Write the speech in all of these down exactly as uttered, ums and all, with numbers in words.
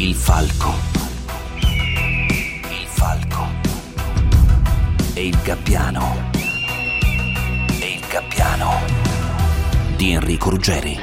Il falco. Il falco. E il gabbiano. E il gabbiano di Enrico Ruggeri.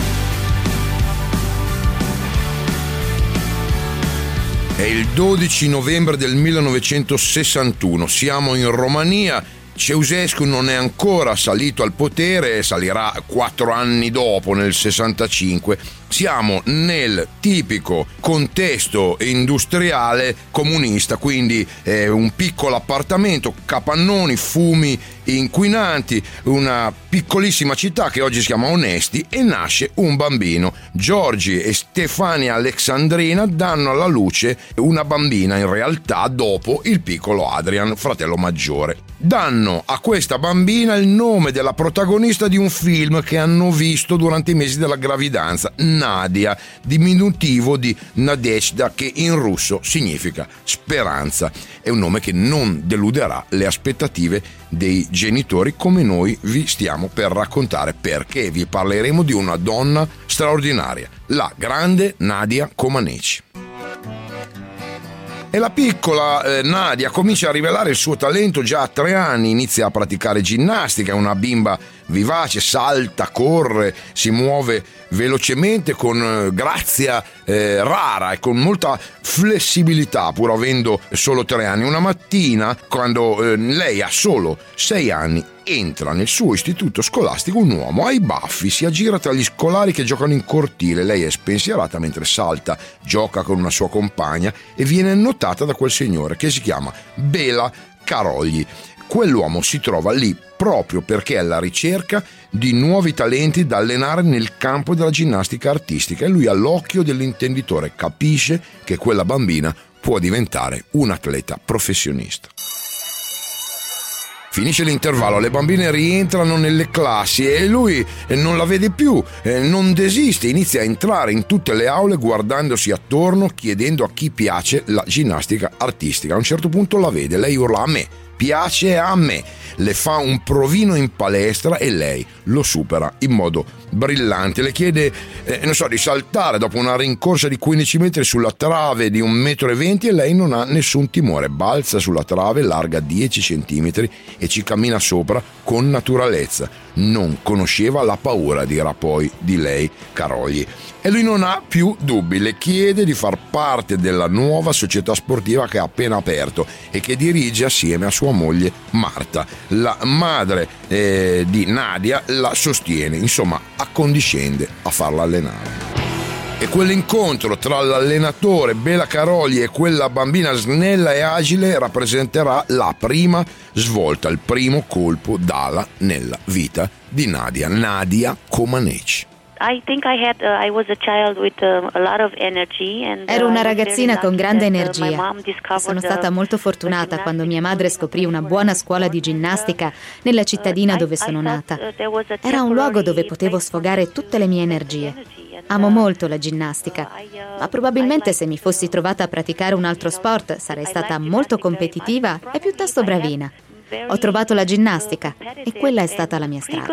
È il dodici novembre del millenovecentosessantuno, siamo in Romania. Ceausescu non è ancora salito al potere, salirà quattro anni dopo, nel sessantacinque. Siamo nel tipico contesto industriale comunista, quindi eh, un piccolo appartamento, capannoni, fumi inquinanti, una piccolissima città che oggi si chiama Onesti, e nasce un bambino. Giorgi e Stefania Alexandrina danno alla luce una bambina, in realtà dopo il piccolo Adrian, fratello maggiore. Danno a questa bambina il nome della protagonista di un film che hanno visto durante i mesi della gravidanza, Nadia, diminutivo di Nadezhda, che in russo significa speranza. È un nome che non deluderà le aspettative dei genitori, come noi vi stiamo per raccontare, perché vi parleremo di una donna straordinaria, la grande Nadia Comaneci. E la piccola eh, Nadia comincia a rivelare il suo talento già a tre anni, inizia a praticare ginnastica, è una bimba vivace, salta, corre, si muove velocemente con eh, grazia eh, rara e con molta flessibilità, pur avendo solo tre anni. Una mattina, quando eh, lei ha solo sei anni, entra nel suo istituto scolastico un uomo, ha i baffi, si aggira tra gli scolari che giocano in cortile. Lei è spensierata mentre salta, gioca con una sua compagna e viene notata da quel signore che si chiama Bela Karolyi. Quell'uomo si trova lì proprio perché è alla ricerca di nuovi talenti da allenare nel campo della ginnastica artistica, e lui, all'occhio dell'intenditore, capisce che quella bambina può diventare un atleta professionista. Finisce l'intervallo, le bambine rientrano nelle classi e lui non la vede più, non desiste, inizia a entrare in tutte le aule guardandosi attorno, chiedendo a chi piace la ginnastica artistica. A un certo punto la vede, lei urla: a me, piace a me. Le fa un provino in palestra e lei lo supera in modo brillante. Le chiede eh, non so, di saltare dopo una rincorsa di quindici metri sulla trave di un metro e venti, e lei non ha nessun timore, balza sulla trave larga dieci centimetri e ci cammina sopra con naturalezza. Non conosceva la paura, dirà poi di lei Karolyi. E lui non ha più dubbi, le chiede di far parte della nuova società sportiva che ha appena aperto e che dirige assieme a sua moglie Marta. La madre eh, di Nadia la sostiene, insomma accondiscende a farla allenare. E quell'incontro tra l'allenatore Bela Karolyi e quella bambina snella e agile rappresenterà la prima svolta, il primo colpo d'ala nella vita di Nadia, Nadia Comaneci. Ero una ragazzina con grande energia e sono stata molto fortunata quando mia madre scoprì una buona scuola di ginnastica nella cittadina dove sono nata. Era un luogo dove potevo sfogare tutte le mie energie. Amo molto la ginnastica, ma probabilmente se mi fossi trovata a praticare un altro sport sarei stata molto competitiva e piuttosto bravina. Ho trovato la ginnastica e quella è stata la mia strada.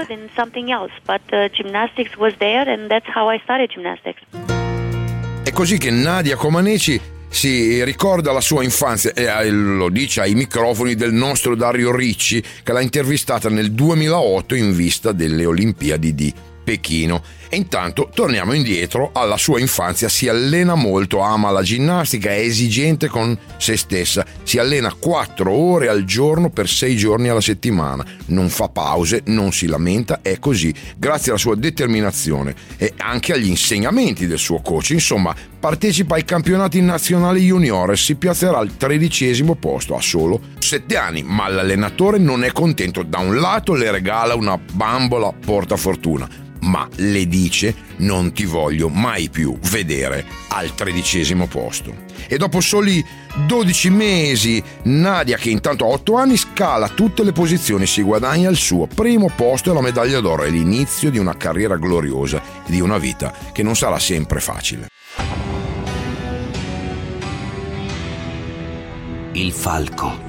È così che Nadia Comaneci si ricorda la sua infanzia e lo dice ai microfoni del nostro Dario Ricci, che l'ha intervistata nel duemilaotto in vista delle Olimpiadi di Pechino. E intanto torniamo indietro alla sua infanzia. Si allena molto, ama la ginnastica, è esigente con se stessa, si allena quattro ore al giorno per sei giorni alla settimana, non fa pause, non si lamenta, è così grazie alla sua determinazione e anche agli insegnamenti del suo coach. Insomma, partecipa ai campionati nazionali junior, si piazzerà al tredicesimo posto a solo sette anni, ma l'allenatore non è contento. Da un lato le regala una bambola portafortuna, ma le dice: non ti voglio mai più vedere al tredicesimo posto. E dopo soli dodici mesi, Nadia, che intanto ha otto anni, scala tutte le posizioni, si guadagna il suo primo posto e la medaglia d'oro. È l'inizio di una carriera gloriosa e di una vita che non sarà sempre facile. Il falco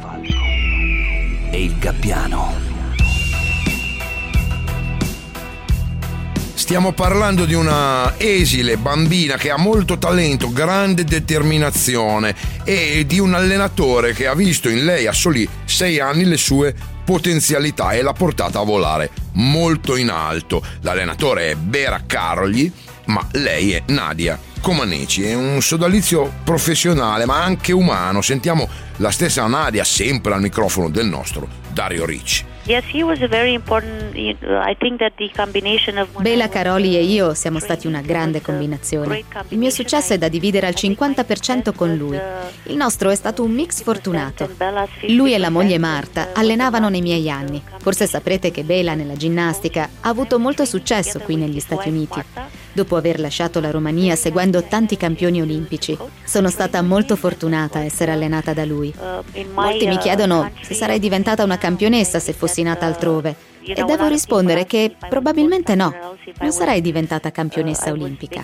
e il gabbiano. Stiamo parlando di una esile bambina che ha molto talento, grande determinazione e di un allenatore che ha visto in lei a soli sei anni le sue potenzialità e l'ha portata a volare molto in alto. L'allenatore è Bera Carogli, ma lei è Nadia Comaneci. È un sodalizio professionale ma anche umano. Sentiamo la stessa Nadia sempre al microfono del nostro Dario Ricci. Yes, he was a very important, I think that the combination of Bela Caroli e io siamo stati una grande combinazione. Il mio successo è da dividere al cinquanta per cento con lui. Il nostro è stato un mix fortunato. Lui e la moglie Marta allenavano nei miei anni. Forse saprete che Bela nella ginnastica ha avuto molto successo qui negli Stati Uniti. Dopo aver lasciato la Romania seguendo tanti campioni olimpici, sono stata molto fortunata a essere allenata da lui. Molti mi chiedono se sarei diventata una campionessa se fossi nata altrove e devo rispondere che probabilmente no, non sarei diventata campionessa olimpica.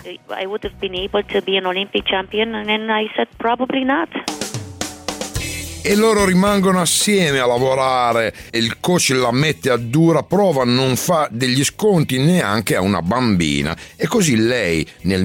E loro rimangono assieme a lavorare e il coach la mette a dura prova, non fa degli sconti neanche a una bambina. E così lei nel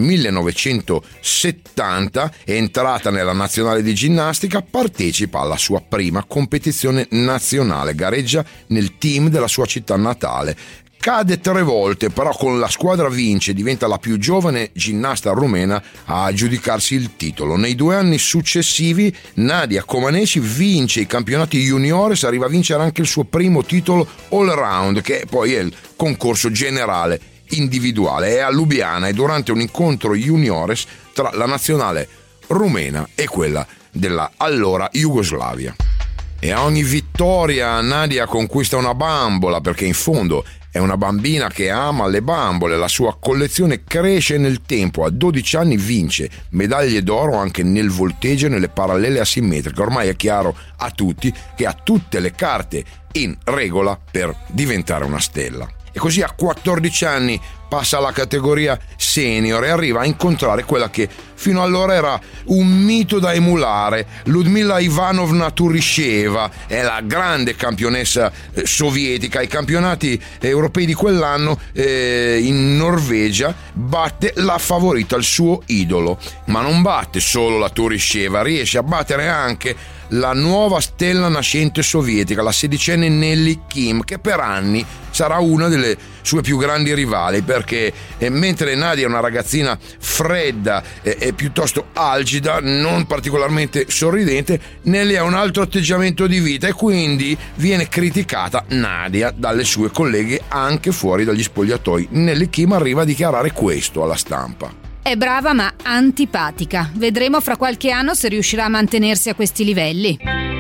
millenovecentosettanta è entrata nella nazionale di ginnastica, partecipa alla sua prima competizione nazionale, gareggia nel team della sua città natale. Cade tre volte, però con la squadra vince, diventa la più giovane ginnasta rumena a aggiudicarsi il titolo. Nei due anni successivi Nadia Comaneci vince i campionati juniores, arriva a vincere anche il suo primo titolo all round, che poi è il concorso generale individuale. È a Lubiana e durante un incontro juniores tra la nazionale rumena e quella della allora Jugoslavia. E a ogni vittoria Nadia conquista una bambola, perché in fondo è una bambina che ama le bambole. La sua collezione cresce nel tempo. A dodici anni vince medaglie d'oro anche nel volteggio e nelle parallele asimmetriche. Ormai è chiaro a tutti che ha tutte le carte in regola per diventare una stella. E così a quattordici anni passa alla categoria senior e arriva a incontrare quella che fino allora era un mito da emulare, Ludmila Ivanovna Turisheva. È la grande campionessa eh, sovietica. Ai campionati europei di quell'anno eh, in Norvegia batte la favorita, il suo idolo, ma non batte solo la Turisheva, riesce a battere anche la nuova stella nascente sovietica, la sedicenne Nelly Kim, che per anni sarà una delle sue più grandi rivali, perché eh, mentre Nadia è una ragazzina fredda e eh, piuttosto algida, non particolarmente sorridente, Nelly ha un altro atteggiamento di vita e quindi viene criticata Nadia dalle sue colleghe anche fuori dagli spogliatoi. Nelly Kim arriva a dichiarare questo alla stampa: è brava ma antipatica. Vedremo fra qualche anno se riuscirà a mantenersi a questi livelli.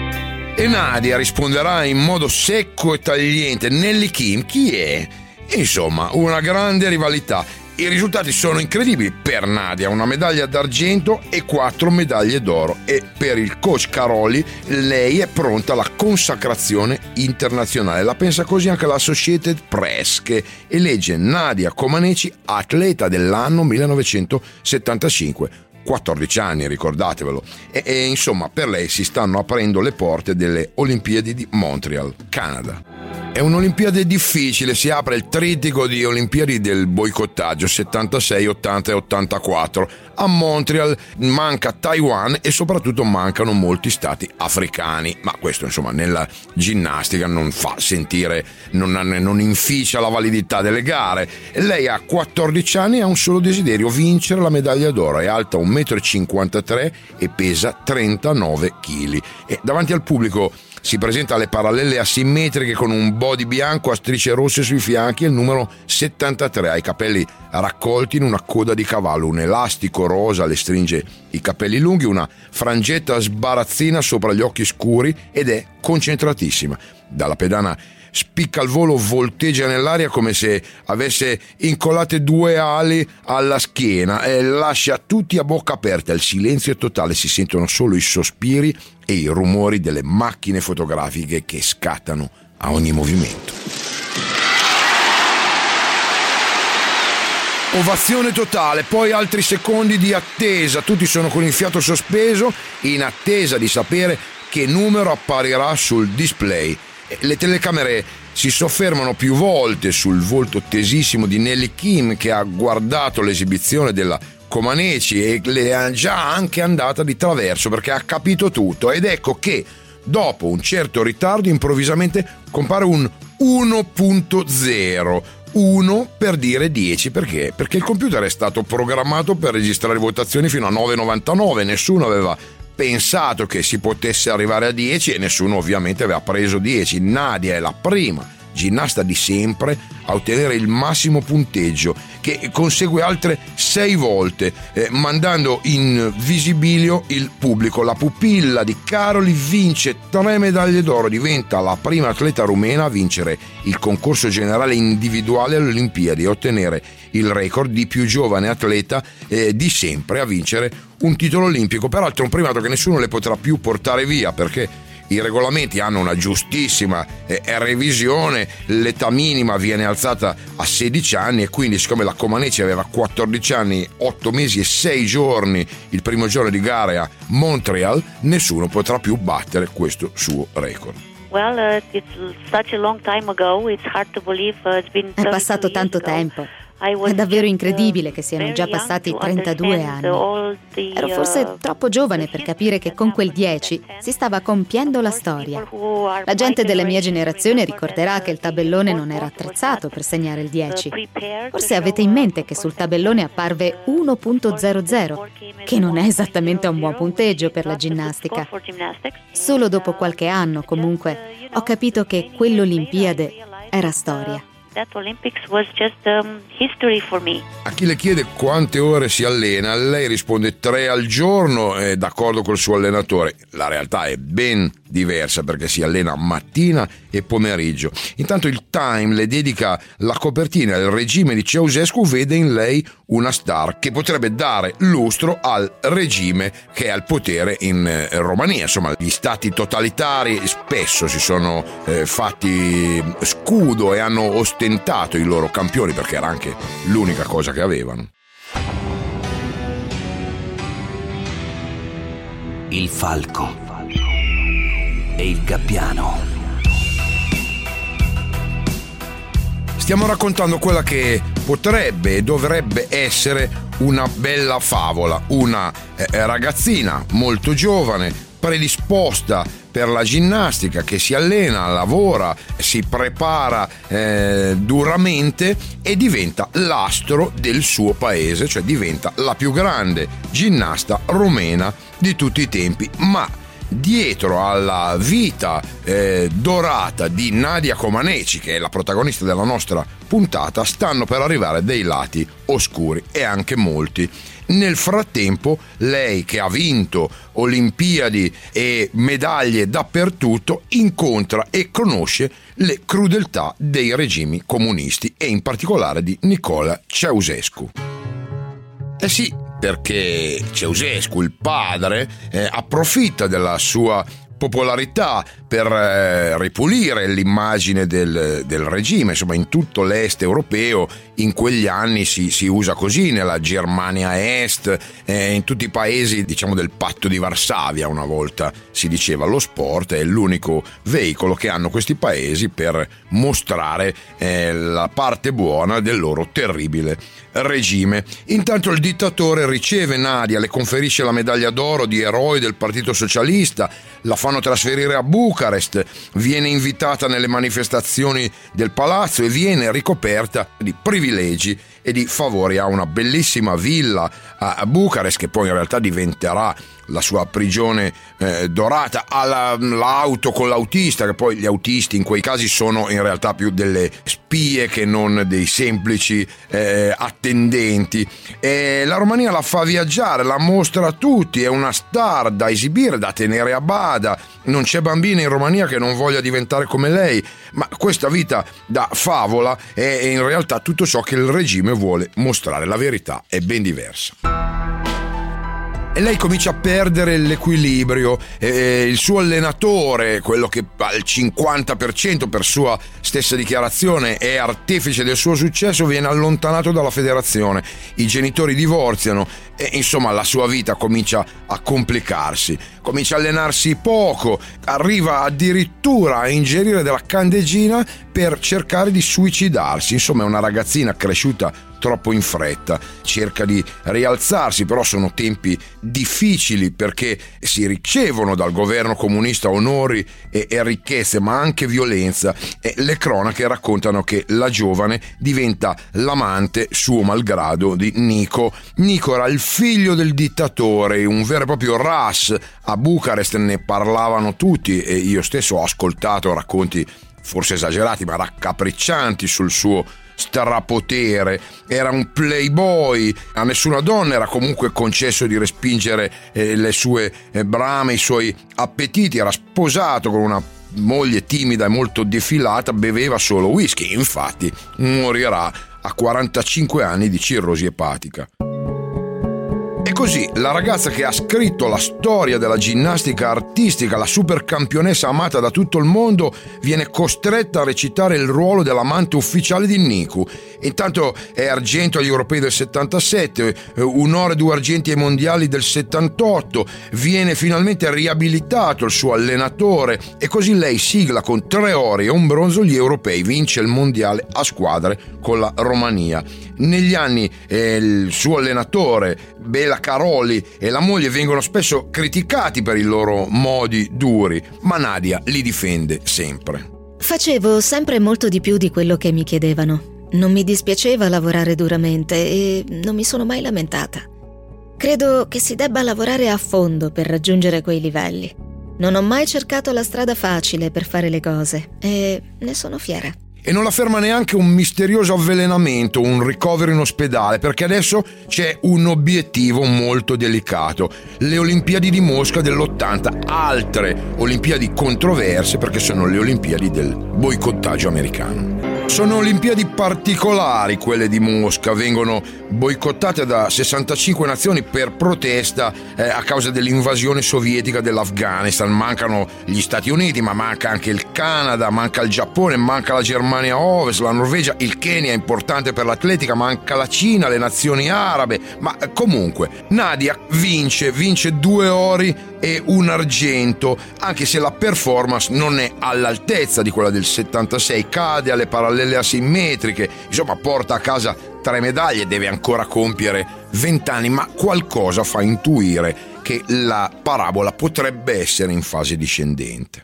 E Nadia risponderà in modo secco e tagliente: Nelly Kim chi è? Insomma, una grande rivalità. I risultati sono incredibili per Nadia: una medaglia d'argento e quattro medaglie d'oro. E per il coach Caroli lei è pronta alla consacrazione internazionale. La pensa così anche l'Associated Press, che elegge Nadia Comaneci atleta dell'anno millenovecentosettantacinque. quattordici anni, ricordatevelo. E, e insomma, per lei si stanno aprendo le porte delle Olimpiadi di Montreal, Canada. È un'Olimpiade difficile, si apre il trittico di Olimpiadi del boicottaggio settantasei, ottanta e ottantaquattro. A Montreal manca Taiwan e soprattutto mancano molti stati africani, ma questo insomma nella ginnastica non fa sentire, non, non inficia la validità delle gare. Lei ha quattordici anni e ha un solo desiderio: vincere la medaglia d'oro. È alta un metro e cinquantatré e pesa trentanove chili e davanti al pubblico si presenta alle parallele asimmetriche con un body bianco a strisce rosse sui fianchi e il numero settantatré. Ha i capelli raccolti in una coda di cavallo, un elastico rosa le stringe i capelli lunghi, una frangetta sbarazzina sopra gli occhi scuri ed è concentratissima. Dalla pedana spicca al volo, volteggia nell'aria come se avesse incollate due ali alla schiena e lascia tutti a bocca aperta. Il silenzio è totale, si sentono solo i sospiri e i rumori delle macchine fotografiche che scattano a ogni movimento. Ovazione totale, poi altri secondi di attesa, tutti sono con il fiato sospeso in attesa di sapere che numero apparirà sul display. Le telecamere si soffermano più volte sul volto tesissimo di Nelly Kim, che ha guardato l'esibizione della Comaneci e le è già anche andata di traverso perché ha capito tutto, ed ecco che dopo un certo ritardo improvvisamente compare un uno punto zero, uno per dire dieci. Perché? Perché il computer è stato programmato per registrare votazioni fino a nove virgola novantanove, nessuno aveva pensato che si potesse arrivare a dieci e nessuno ovviamente aveva preso dieci. Nadia è la prima ginnasta di sempre a ottenere il massimo punteggio, che consegue altre sei volte, eh, mandando in visibilio il pubblico. La pupilla di Caroli vince tre medaglie d'oro, diventa la prima atleta rumena a vincere il concorso generale individuale alle Olimpiadi e ottenere il record di più giovane atleta eh, di sempre a vincere un titolo olimpico. Peraltro un primato che nessuno le potrà più portare via, perché i regolamenti hanno una giustissima eh, revisione, l'età minima viene alzata a sedici anni e quindi, siccome la Comaneci aveva quattordici anni, otto mesi e sei giorni il primo giorno di gare a Montreal, nessuno potrà più battere questo suo record. Well, uh, it's such a long time ago, it's hard to believe uh, it's been È passato tanto tempo. È davvero incredibile che siano già passati trentadue anni. Ero forse troppo giovane per capire che con quel dieci si stava compiendo la storia. La gente della mia generazione ricorderà che il tabellone non era attrezzato per segnare il dieci. Forse avete in mente che sul tabellone apparve uno punto zero zero, che non è esattamente un buon punteggio per la ginnastica. Solo dopo qualche anno, comunque, ho capito che quell'Olimpiade era storia. That Olympics was just um, history for me. A chi le chiede quante ore si allena, lei risponde tre al giorno, è d'accordo col suo allenatore. La realtà è ben diversa perché si allena mattina e pomeriggio. Intanto il Time le dedica la copertina. Il regime di Ceausescu vede in lei una star che potrebbe dare lustro al regime che è al potere in eh, Romania. Insomma, gli stati totalitari spesso si sono eh, fatti scudo e hanno ostentato i loro campioni perché era anche l'unica cosa che avevano. Il falco e il gabbiano. Stiamo raccontando quella che potrebbe e dovrebbe essere una bella favola, una eh, ragazzina molto giovane, predisposta per la ginnastica, che si allena, lavora, si prepara eh, duramente e diventa l'astro del suo paese, cioè diventa la più grande ginnasta rumena di tutti i tempi. Ma dietro alla vita eh, dorata di Nadia Comaneci, che è la protagonista della nostra puntata, stanno per arrivare dei lati oscuri, e anche molti. Nel frattempo, lei, che ha vinto Olimpiadi e medaglie dappertutto, incontra e conosce le crudeltà dei regimi comunisti e in particolare di Nicola Ceausescu. Eh sì, perché Ceausescu, il padre, eh, approfitta della sua popolarità per eh, ripulire l'immagine del, del regime. Insomma, in tutto l'est europeo in quegli anni si, si usa così, nella Germania Est, eh, in tutti i paesi, diciamo, del patto di Varsavia una volta si diceva. Lo sport è l'unico veicolo che hanno questi paesi per mostrare eh, la parte buona del loro terribile regime. Intanto il dittatore riceve Nadia, le conferisce la medaglia d'oro di eroe del Partito Socialista, la fanno trasferire a Bucarest, viene invitata nelle manifestazioni del palazzo e viene ricoperta di privilegi e di favori. Ha una bellissima villa a Bucarest, che poi in realtà diventerà la sua prigione eh, dorata. Ha la, l'auto con l'autista, che poi gli autisti in quei casi sono in realtà più delle spie che non dei semplici eh, attendenti. E la Romania la fa viaggiare, la mostra a tutti, è una star da esibire, da tenere a bada. Non c'è bambina in Romania che non voglia diventare come lei, ma questa vita da favola è in realtà tutto ciò che il regime vuole mostrare. La verità è ben diversa. E lei comincia a perdere l'equilibrio, e il suo allenatore, quello che al cinquanta per cento per sua stessa dichiarazione è artefice del suo successo, viene allontanato dalla federazione. I genitori divorziano e insomma la sua vita comincia a complicarsi, comincia a allenarsi poco, arriva addirittura a ingerire della candeggina per cercare di suicidarsi. Insomma è una ragazzina cresciuta troppo in fretta, cerca di rialzarsi, però sono tempi difficili perché si ricevono dal governo comunista onori e, e ricchezze, ma anche violenza, e le cronache raccontano che la giovane diventa l'amante, suo malgrado, di Nico. Nico era il figlio del dittatore, un vero e proprio ras. A Bucarest ne parlavano tutti e io stesso ho ascoltato racconti forse esagerati ma raccapriccianti sul suo strapotere. Era un playboy, a nessuna donna era comunque concesso di respingere eh, le sue eh, brame, i suoi appetiti. Era sposato con una moglie timida e molto defilata, beveva solo whisky, infatti morirà a quarantacinque anni di cirrosi epatica. E così la ragazza che ha scritto la storia della ginnastica artistica, la supercampionessa amata da tutto il mondo, viene costretta a recitare il ruolo dell'amante ufficiale di Niku. Intanto è argento agli europei del settantasette, un oro e due argenti ai mondiali del settantotto, viene finalmente riabilitato il suo allenatore e così lei sigla con tre ori e un bronzo gli europei, vince il mondiale a squadre con la Romania. Negli anni eh, il suo allenatore Bela Caroli e la moglie vengono spesso criticati per i loro modi duri, ma Nadia li difende sempre. Facevo sempre molto di più di quello che mi chiedevano. Non mi dispiaceva lavorare duramente e non mi sono mai lamentata. Credo che si debba lavorare a fondo per raggiungere quei livelli. Non ho mai cercato la strada facile per fare le cose e ne sono fiera. E non la ferma neanche un misterioso avvelenamento, un ricovero in ospedale, perché adesso c'è un obiettivo molto delicato: le Olimpiadi di Mosca dell'ottanta, altre Olimpiadi controverse perché sono le Olimpiadi del boicottaggio americano. Sono Olimpiadi particolari quelle di Mosca, vengono boicottate da sessantacinque nazioni per protesta eh, a causa dell'invasione sovietica dell'Afghanistan. Mancano gli Stati Uniti, ma manca anche il Canada, manca il Giappone, manca la Germania Ovest, la Norvegia, il Kenya è importante per l'atletica, manca la Cina, le nazioni arabe, ma comunque Nadia vince, vince due ori e un argento, anche se la performance non è all'altezza di quella del settantasei, cade alle parallele asimmetriche, insomma porta a casa tre medaglie, deve ancora compiere vent'anni, ma qualcosa fa intuire che la parabola potrebbe essere in fase discendente.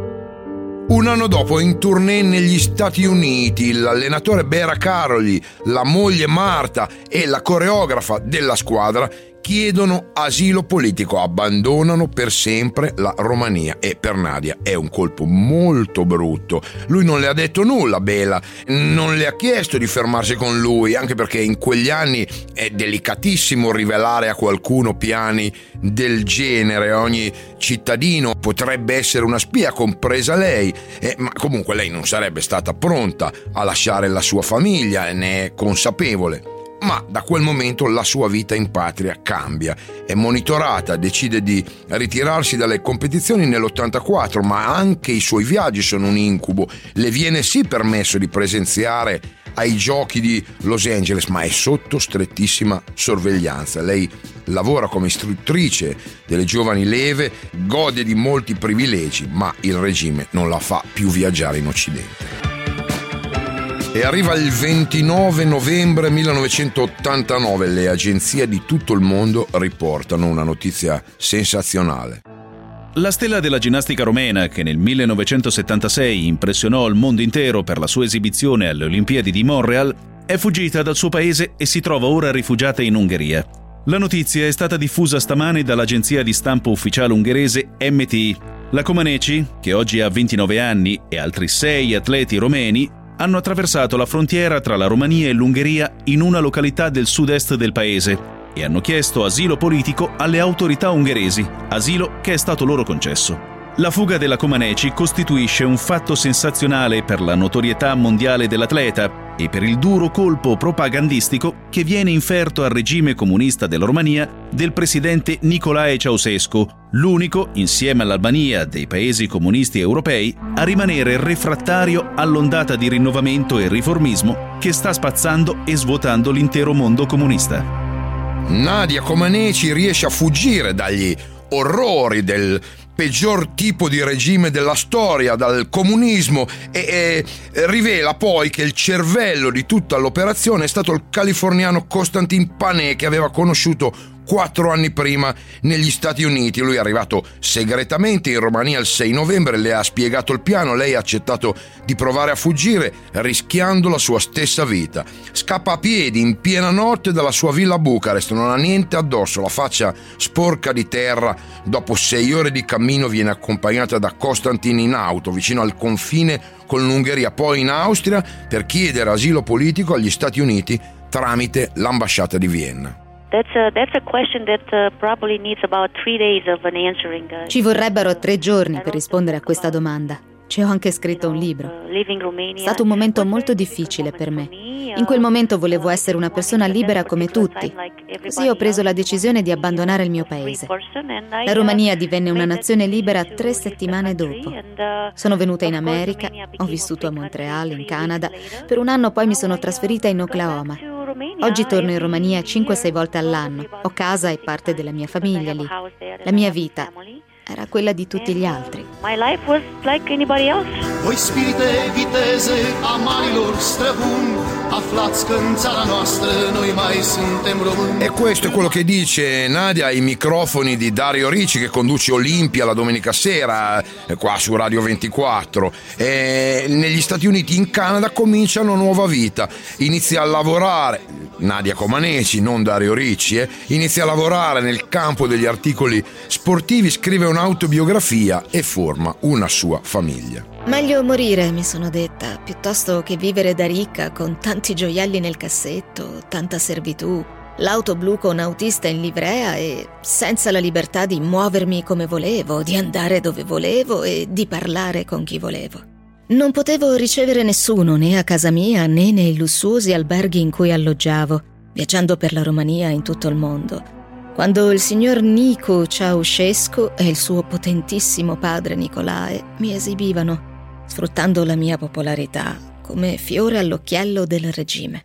Un anno dopo, in tournée negli Stati Uniti, l'allenatore Bela Caroli, la moglie Marta e la coreografa della squadra chiedono asilo politico, abbandonano per sempre la Romania e per Nadia è un colpo molto brutto. Lui non le ha detto nulla, Bela, non le ha chiesto di fermarsi con lui, anche perché in quegli anni è delicatissimo rivelare a qualcuno piani del genere, ogni cittadino potrebbe essere una spia, compresa lei, eh, ma comunque lei non sarebbe stata pronta a lasciare la sua famiglia, ne è consapevole. Ma da quel momento la sua vita in patria cambia, è monitorata, decide di ritirarsi dalle competizioni nell'ottantaquattro, ma anche i suoi viaggi sono un incubo. Le viene sì permesso di presenziare ai giochi di Los Angeles, ma è sotto strettissima sorveglianza. Lei lavora come istruttrice delle giovani leve, gode di molti privilegi, ma il regime non la fa più viaggiare in Occidente. E arriva il ventinove novembre millenovecentottantanove, le agenzie di tutto il mondo riportano una notizia sensazionale. La stella della ginnastica romena, che nel millenovecentosettantasei impressionò il mondo intero per la sua esibizione alle Olimpiadi di Montreal, è fuggita dal suo paese e si trova ora rifugiata in Ungheria. La notizia è stata diffusa stamane dall'agenzia di stampa ufficiale ungherese M T I. La Comaneci, che oggi ha ventinove anni, e altri sei atleti romeni hanno attraversato la frontiera tra la Romania e l'Ungheria in una località del sud-est del paese e hanno chiesto asilo politico alle autorità ungheresi, asilo che è stato loro concesso. La fuga della Comaneci costituisce un fatto sensazionale per la notorietà mondiale dell'atleta e per il duro colpo propagandistico che viene inferto al regime comunista della Romania del presidente Nicolae Ceausescu, l'unico, insieme all'Albania, dei paesi comunisti europei a rimanere refrattario all'ondata di rinnovamento e riformismo che sta spazzando e svuotando l'intero mondo comunista. Nadia Comaneci riesce a fuggire dagli orrori del peggior tipo di regime della storia, dal comunismo, e, e rivela poi che il cervello di tutta l'operazione è stato il californiano Constantin Pané, che aveva conosciuto quattro anni prima negli Stati Uniti. Lui è arrivato segretamente in Romania il sei novembre, le ha spiegato il piano, lei ha accettato di provare a fuggire rischiando la sua stessa vita. Scappa a piedi in piena notte dalla sua villa a Bucarest, non ha niente addosso, la faccia sporca di terra. Dopo sei ore di cammino viene accompagnata da Constantin in auto vicino al confine con l'Ungheria, poi in Austria per chiedere asilo politico agli Stati Uniti tramite l'ambasciata di Vienna. That's a, that's a question that uh, probably needs about three days of an answering. Uh, Ci vorrebbero tre giorni per rispondere a questa domanda. Ci ho anche scritto un libro. È stato un momento molto difficile per me. In quel momento volevo essere una persona libera come tutti. Così ho preso la decisione di abbandonare il mio paese. La Romania divenne una nazione libera tre settimane dopo. Sono venuta in America, ho vissuto a Montreal, in Canada. Per un anno poi mi sono trasferita in Oklahoma. Oggi torno in Romania cinque sei volte all'anno. Ho casa e parte della mia famiglia lì. La mia vita era quella di tutti gli altri. My life was like anybody else. Voi spirite viteze a manilor străbuni, aflați că în țara noastră noi mai suntem români. E questo è quello che dice Nadia ai microfoni di Dario Ricci, che conduce Olimpia la domenica sera qua su Radio ventiquattro. E negli Stati Uniti, in Canada, comincia una nuova vita. Inizia a lavorare, Nadia Comaneci, non Dario Ricci, eh, inizia a lavorare nel campo degli articoli sportivi, scrive un'autobiografia e forma una sua famiglia. Meglio morire, mi sono detta, piuttosto che vivere da ricca con tanti gioielli nel cassetto, tanta servitù, l'auto blu con autista in livrea e senza la libertà di muovermi come volevo, di andare dove volevo e di parlare con chi volevo. Non potevo ricevere nessuno né a casa mia né nei lussuosi alberghi in cui alloggiavo, viaggiando per la Romania in tutto il mondo. Quando il signor Nicu Ceaușescu e il suo potentissimo padre Nicolae mi esibivano, sfruttando la mia popolarità come fiore all'occhiello del regime.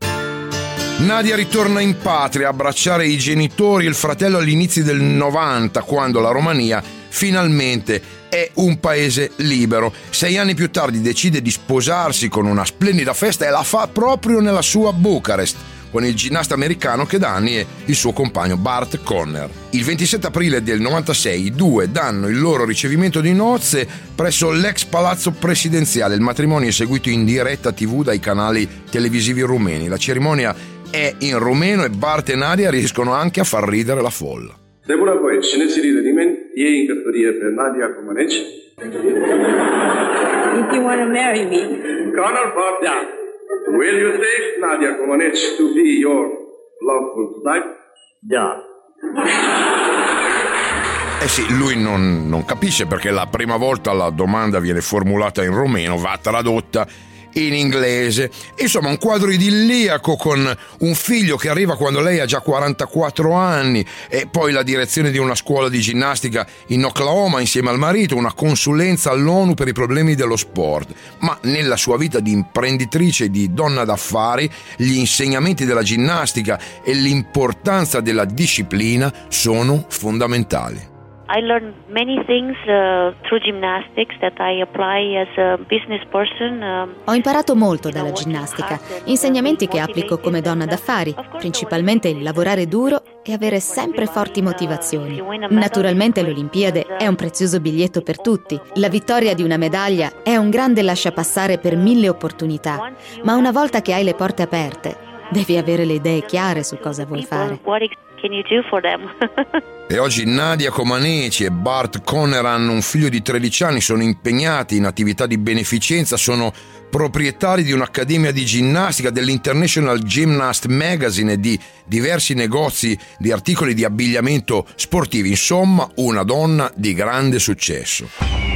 Nadia ritorna in patria a abbracciare i genitori e il fratello agli inizi del novanta, quando la Romania finalmente è un paese libero. Sei anni più tardi decide di sposarsi con una splendida festa e la fa proprio nella sua Bucarest, con il ginnasta americano che da anni è il suo compagno Bart Conner. Il ventisette aprile del novantasei i due danno il loro ricevimento di nozze presso l'ex palazzo presidenziale. Il matrimonio è seguito in diretta tivù dai canali televisivi rumeni. La cerimonia è in rumeno e Bart e Nadia riescono anche a far ridere la folla. Deborah Boyd, cine ți de nimeni, e în căsătorie pe Nadia Comaneci. If you want to marry me. Colonel Bart, yeah. Will you take Nadia Comaneci to be your lawful wife? Yeah. Eh sì, lui non, non capisce perché la prima volta la domanda viene formulata in romeno, va tradotta in inglese. Insomma, un quadro idilliaco con un figlio che arriva quando lei ha già quarantaquattro anni, e poi la direzione di una scuola di ginnastica in Oklahoma insieme al marito, una consulenza all'ONU per i problemi dello sport. Ma nella sua vita di imprenditrice e di donna d'affari, gli insegnamenti della ginnastica e l'importanza della disciplina sono fondamentali. I learned many things uh, through gymnastics that I apply as a business person. Um, Ho imparato molto dalla ginnastica, insegnamenti che applico come donna d'affari, principalmente il lavorare duro e avere sempre forti motivazioni. Naturalmente l'Olimpiade è un prezioso biglietto per tutti. La vittoria di una medaglia è un grande lasciapassare per mille opportunità, ma una volta che hai le porte aperte, devi avere le idee chiare su cosa vuoi fare. Can you do for them? E oggi Nadia Comaneci e Bart Conner hanno un figlio di tredici anni, sono impegnati in attività di beneficenza, sono proprietari di un'accademia di ginnastica, dell'International Gymnast Magazine e di diversi negozi di articoli di abbigliamento sportivi. Insomma, una donna di grande successo.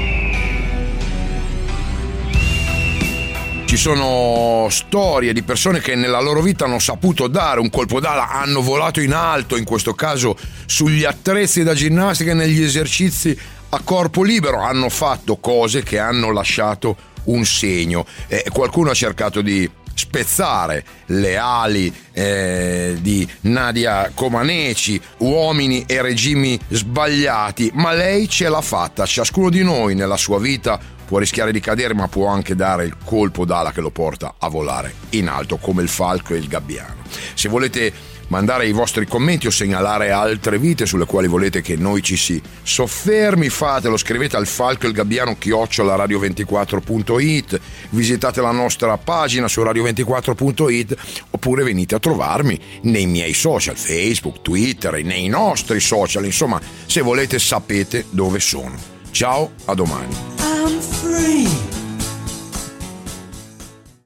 Ci sono storie di persone che nella loro vita hanno saputo dare un colpo d'ala, hanno volato in alto, in questo caso sugli attrezzi da ginnastica e negli esercizi a corpo libero, hanno fatto cose che hanno lasciato un segno. Eh, qualcuno ha cercato di spezzare le ali eh, di Nadia Comaneci, uomini e regimi sbagliati, ma lei ce l'ha fatta. Ciascuno di noi nella sua vita può rischiare di cadere, ma può anche dare il colpo d'ala che lo porta a volare in alto come il falco e il gabbiano. Se volete mandare i vostri commenti o segnalare altre vite sulle quali volete che noi ci si soffermi, fatelo, scrivete al falco e il gabbiano chiocciola radio ventiquattro punto it, visitate la nostra pagina su radio ventiquattro punto it oppure venite a trovarmi nei miei social, Facebook, Twitter, nei nostri social, insomma, se volete sapete dove sono. Ciao, a domani.